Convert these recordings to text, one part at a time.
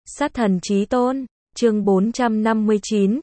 Sát thần chí tôn, chương 459,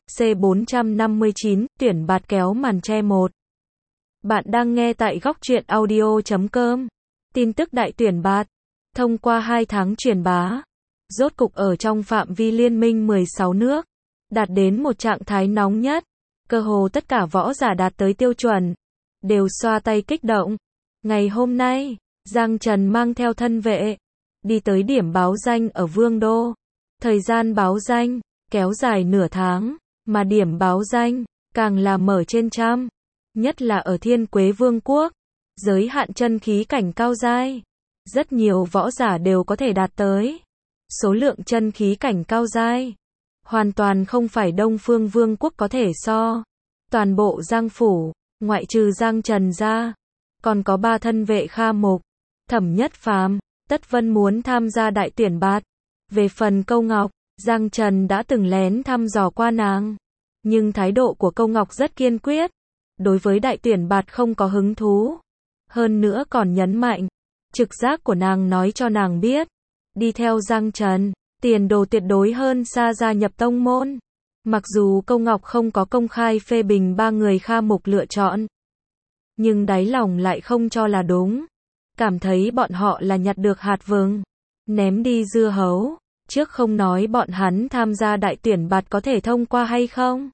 C459, tuyển bạt kéo màn che 1. Bạn đang nghe tại góc truyện audio.com. Tin tức đại tuyển bạt. Thông qua 2 tháng truyền bá, rốt cục ở trong phạm vi liên minh 16 nước, đạt đến một trạng thái nóng nhất. Cơ hồ tất cả võ giả đạt tới tiêu chuẩn, đều xoa tay kích động. Ngày hôm nay, Giang Trần mang theo thân vệ, đi tới điểm báo danh ở Vương Đô. Thời gian báo danh, kéo dài nửa tháng, mà điểm báo danh, càng là mở trên trăm. Nhất là ở Thiên Quế Vương quốc, giới hạn chân khí cảnh cao giai. Rất nhiều võ giả đều có thể đạt tới. Số lượng chân khí cảnh cao giai, hoàn toàn không phải Đông Phương Vương quốc có thể so. Toàn bộ Giang Phủ, ngoại trừ Giang Trần ra, còn có 3 thân vệ Kha Mục, Thẩm Nhất Phàm, Tất Vân muốn tham gia đại tuyển bạt. Về phần Câu Ngọc, Giang Trần đã từng lén thăm dò qua nàng. Nhưng thái độ của Câu Ngọc rất kiên quyết. Đối với đại tuyển bạt không có hứng thú. Hơn nữa còn nhấn mạnh. Trực giác của nàng nói cho nàng biết. Đi theo Giang Trần, tiền đồ tuyệt đối hơn xa gia nhập tông môn. Mặc dù Câu Ngọc không có công khai phê bình 3 người Kha Mục lựa chọn. Nhưng đáy lòng lại không cho là đúng. Cảm thấy bọn họ là nhặt được hạt vừng, ném đi dưa hấu. Trước không nói bọn hắn tham gia đại tuyển bạt có thể thông qua hay không.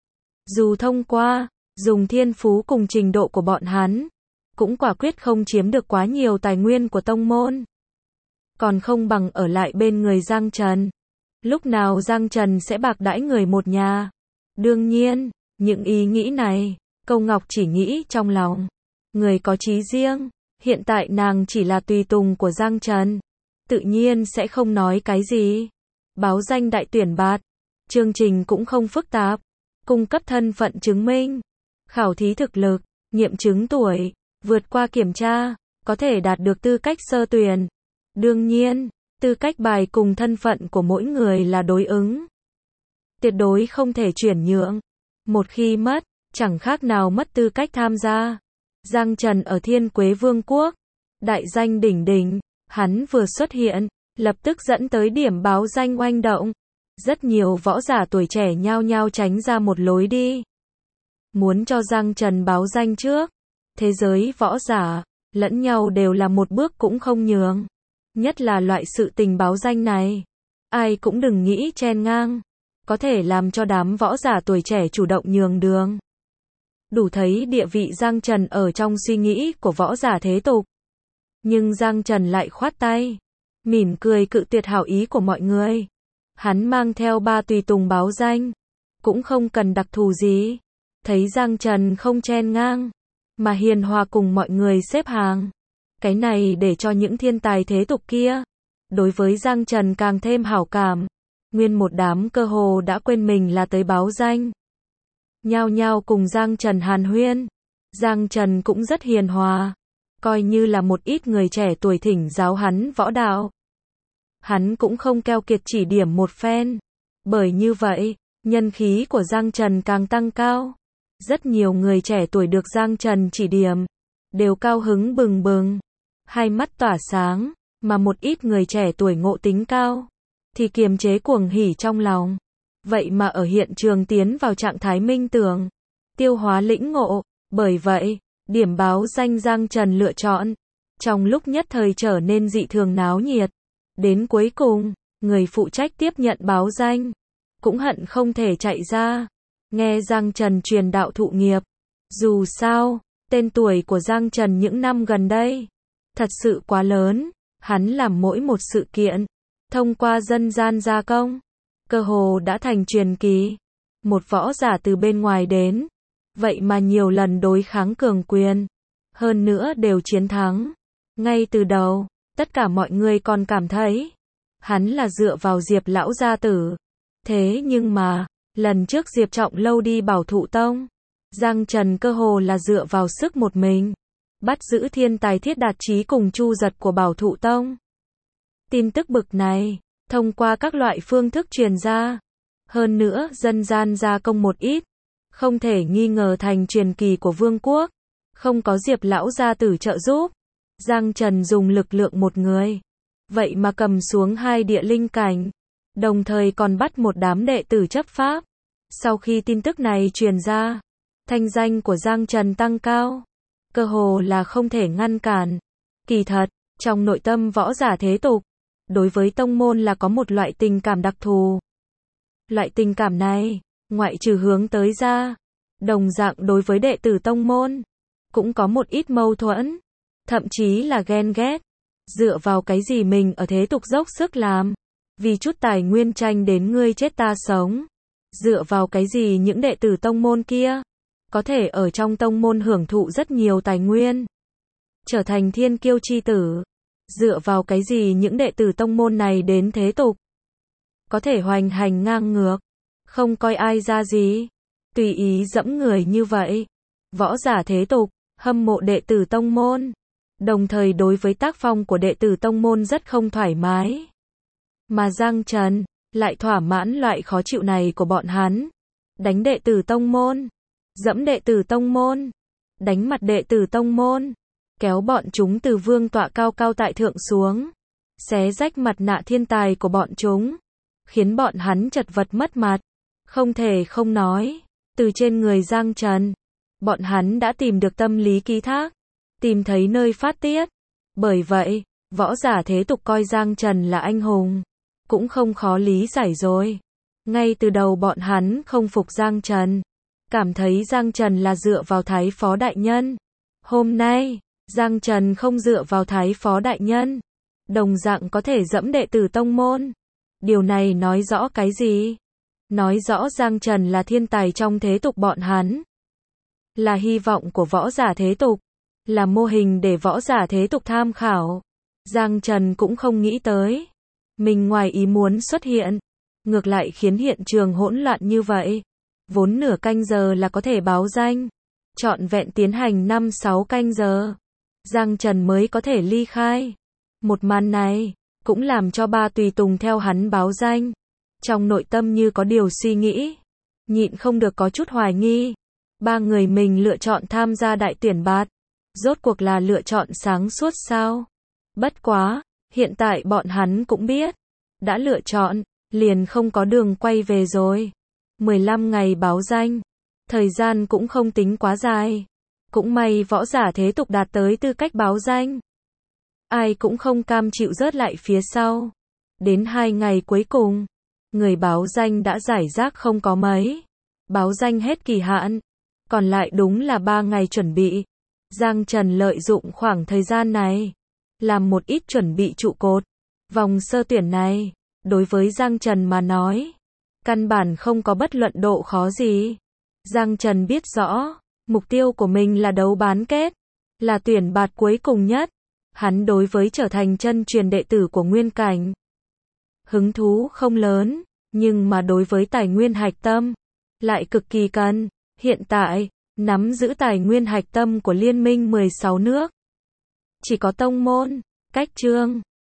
Dù thông qua, dùng thiên phú cùng trình độ của bọn hắn, cũng quả quyết không chiếm được quá nhiều tài nguyên của tông môn. Còn không bằng ở lại bên người Giang Trần. Lúc nào Giang Trần sẽ bạc đãi người một nhà. Đương nhiên, những ý nghĩ này, Câu Ngọc chỉ nghĩ trong lòng. Người có chí riêng, hiện tại nàng chỉ là tùy tùng của Giang Trần. Tự nhiên sẽ không nói cái gì. Báo danh đại tuyển bạt. Chương trình cũng không phức tạp. Cung cấp thân phận chứng minh. Khảo thí thực lực, nghiệm chứng tuổi, vượt qua kiểm tra, có thể đạt được tư cách sơ tuyển. Đương nhiên, tư cách bài cùng thân phận của mỗi người là đối ứng. Tuyệt đối không thể chuyển nhượng. Một khi mất, chẳng khác nào mất tư cách tham gia. Giang Trần ở Thiên Quế Vương quốc, đại danh đỉnh đỉnh. Hắn vừa xuất hiện, lập tức dẫn tới điểm báo danh oanh động. Rất nhiều võ giả tuổi trẻ nhao nhao tránh ra một lối đi. Muốn cho Giang Trần báo danh trước. Thế giới võ giả, lẫn nhau đều là một bước cũng không nhường. Nhất là loại sự tình báo danh này. Ai cũng đừng nghĩ chen ngang. Có thể làm cho đám võ giả tuổi trẻ chủ động nhường đường. Đủ thấy địa vị Giang Trần ở trong suy nghĩ của võ giả thế tục. Nhưng Giang Trần lại khoát tay, mỉm cười cự tuyệt hảo ý của mọi người. Hắn mang theo 3 tùy tùng báo danh, cũng không cần đặc thù gì. Thấy Giang Trần không chen ngang, mà hiền hòa cùng mọi người xếp hàng. Cái này để cho những thiên tài thế tục kia, đối với Giang Trần càng thêm hảo cảm. Nguyên một đám cơ hồ đã quên mình là tới báo danh. Nhao nhao cùng Giang Trần hàn huyên. Giang Trần cũng rất hiền hòa. Coi như là một ít người trẻ tuổi thỉnh giáo hắn võ đạo. Hắn cũng không keo kiệt chỉ điểm một phen. Bởi như vậy, nhân khí của Giang Trần càng tăng cao. Rất nhiều người trẻ tuổi được Giang Trần chỉ điểm, đều cao hứng bừng bừng, hai mắt tỏa sáng, mà một ít người trẻ tuổi ngộ tính cao, thì kiềm chế cuồng hỉ trong lòng. Vậy mà ở hiện trường tiến vào trạng thái minh tưởng, tiêu hóa lĩnh ngộ, bởi vậy, điểm báo danh Giang Trần lựa chọn, trong lúc nhất thời trở nên dị thường náo nhiệt. Đến cuối cùng, người phụ trách tiếp nhận báo danh, cũng hận không thể chạy ra, nghe Giang Trần truyền đạo thụ nghiệp. Dù sao, tên tuổi của Giang Trần những năm gần đây, thật sự quá lớn, hắn làm mỗi một sự kiện, thông qua dân gian gia công, cơ hồ đã thành truyền kỳ. Một võ giả từ bên ngoài đến, vậy mà nhiều lần đối kháng cường quyền, hơn nữa đều chiến thắng. Ngay từ đầu, tất cả mọi người còn cảm thấy, hắn là dựa vào Diệp lão gia tử. Thế nhưng mà, lần trước Diệp Trọng Lâu đi Bảo Thụ Tông, Giang Trần cơ hồ là dựa vào sức một mình, bắt giữ thiên tài Thiết Đạt Chí cùng Chu Giật của Bảo Thụ Tông. Tin tức bực này, thông qua các loại phương thức truyền ra, hơn nữa dân gian gia công một ít, không thể nghi ngờ thành truyền kỳ của vương quốc. Không có Diệp lão gia tử trợ giúp, Giang Trần dùng lực lượng một người, vậy mà cầm xuống 2 địa linh cảnh. đồng thời còn bắt một đám đệ tử chấp pháp. Sau khi tin tức này truyền ra, thanh danh của Giang Trần tăng cao, cơ hồ là không thể ngăn cản. Kỳ thật, trong nội tâm võ giả thế tục, đối với tông môn là có một loại tình cảm đặc thù. Loại tình cảm này, ngoại trừ hướng tới ra, đồng dạng đối với đệ tử tông môn, cũng có một ít mâu thuẫn, thậm chí là ghen ghét. Dựa vào cái gì mình ở thế tục dốc sức làm, vì chút tài nguyên tranh đến ngươi chết ta sống. Dựa vào cái gì những đệ tử tông môn kia, có thể ở trong tông môn hưởng thụ rất nhiều tài nguyên, trở thành thiên kiêu chi tử. Dựa vào cái gì những đệ tử tông môn này đến thế tục, có thể hoành hành ngang ngược, không coi ai ra gì, tùy ý dẫm người như vậy. Võ giả thế tục, hâm mộ đệ tử tông môn, đồng thời đối với tác phong của đệ tử tông môn rất không thoải mái. Mà Giang Trần, lại thỏa mãn loại khó chịu này của bọn hắn. Đánh đệ tử tông môn, dẫm đệ tử tông môn, đánh mặt đệ tử tông môn, kéo bọn chúng từ vương tọa cao cao tại thượng xuống, xé rách mặt nạ thiên tài của bọn chúng, khiến bọn hắn chật vật mất mặt. Không thể không nói, từ trên người Giang Trần, bọn hắn đã tìm được tâm lý ký thác, tìm thấy nơi phát tiết. Bởi vậy, võ giả thế tục coi Giang Trần là anh hùng, cũng không khó lý giải rồi. Ngay từ đầu bọn hắn không phục Giang Trần, cảm thấy Giang Trần là dựa vào Thái Phó Đại Nhân. Hôm nay, Giang Trần không dựa vào Thái Phó Đại Nhân, đồng dạng có thể dẫm đệ tử tông môn. Điều này nói rõ cái gì? Nói rõ Giang Trần là thiên tài trong thế tục bọn hắn, là hy vọng của võ giả thế tục, là mô hình để võ giả thế tục tham khảo. Giang Trần cũng không nghĩ tới, mình ngoài ý muốn xuất hiện, ngược lại khiến hiện trường hỗn loạn như vậy. Vốn nửa canh giờ là có thể báo danh, trọn vẹn tiến hành 5-6 canh giờ, Giang Trần mới có thể ly khai. Một màn này, cũng làm cho ba tùy tùng theo hắn báo danh, trong nội tâm như có điều suy nghĩ, nhịn không được có chút hoài nghi. Ba người mình lựa chọn tham gia đại tuyển bạt, rốt cuộc là lựa chọn sáng suốt sao? Bất quá, hiện tại bọn hắn cũng biết, đã lựa chọn, liền không có đường quay về rồi. 15 ngày báo danh, thời gian cũng không tính quá dài. Cũng may võ giả thế tục đạt tới tư cách báo danh, ai cũng không cam chịu rớt lại phía sau. Đến 2 ngày cuối cùng, người báo danh đã rải rác không có mấy. Báo danh hết kỳ hạn, còn lại đúng là 3 ngày chuẩn bị. Giang Trần lợi dụng khoảng thời gian này, làm một ít chuẩn bị trụ cột. Vòng sơ tuyển này, đối với Giang Trần mà nói, căn bản không có bất luận độ khó gì. Giang Trần biết rõ, mục tiêu của mình là đấu bán kết, là tuyển bạt cuối cùng nhất. Hắn đối với trở thành chân truyền đệ tử của Nguyên Cảnh, hứng thú không lớn, nhưng mà đối với tài nguyên hạch tâm, lại cực kỳ cần. Hiện tại, nắm giữ tài nguyên hạch tâm của Liên minh 16 nước, chỉ có tông môn, cách chương,